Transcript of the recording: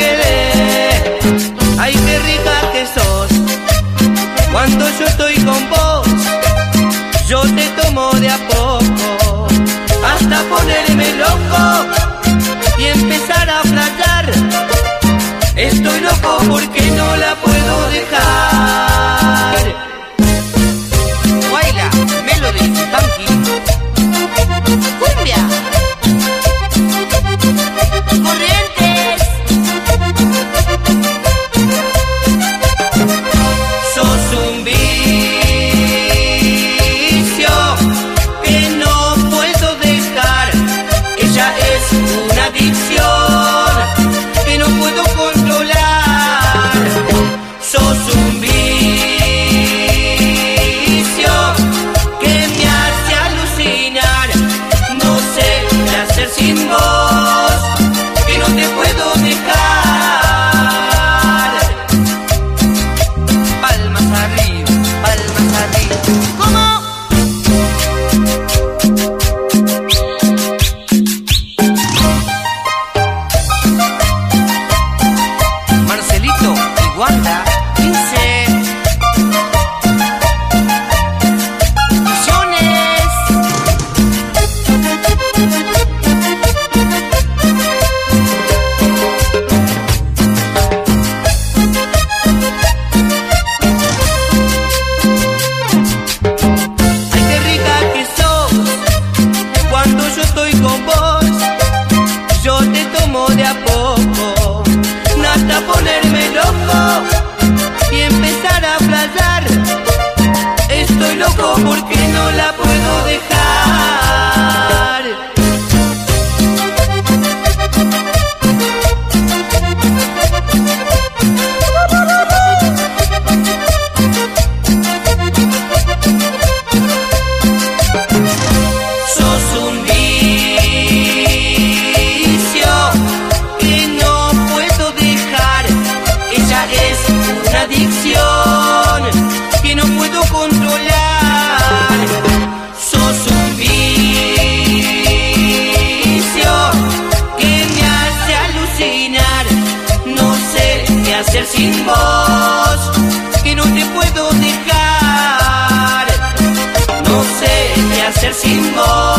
quedé. Ay, qué rica que sos. Cuando yo estoy con vos, yo te tomo de a poco, hasta ponerme loco y empezar a flashear. Estoy loco porque no la puedo dejar. Baila, Melody, funky, cumbia, corrientes. Sos un vicio que no puedo dejar. Ella es una adicción que no puedo controlar. Sos un vicio que me hace alucinar. No sé qué hacer sin vos, que no te puedo dejar. Palmas arriba, palmas arriba. ¿Cómo? Marcelito y Wanda dice: Misiones. ay, qué rica que sos. Cuando yo estoy con vos, yo te tomo de a poco, hasta ponerme loco y empezar a flashear. Estoy loco porque no la puedo dejar. Sos un vicio que no puedo dejar. Ella es una adicción que no puedo controlar. Sos un vicio que me hace alucinar. No sé qué hacer sin vos, que no te puedo dejar. No sé qué hacer sin vos.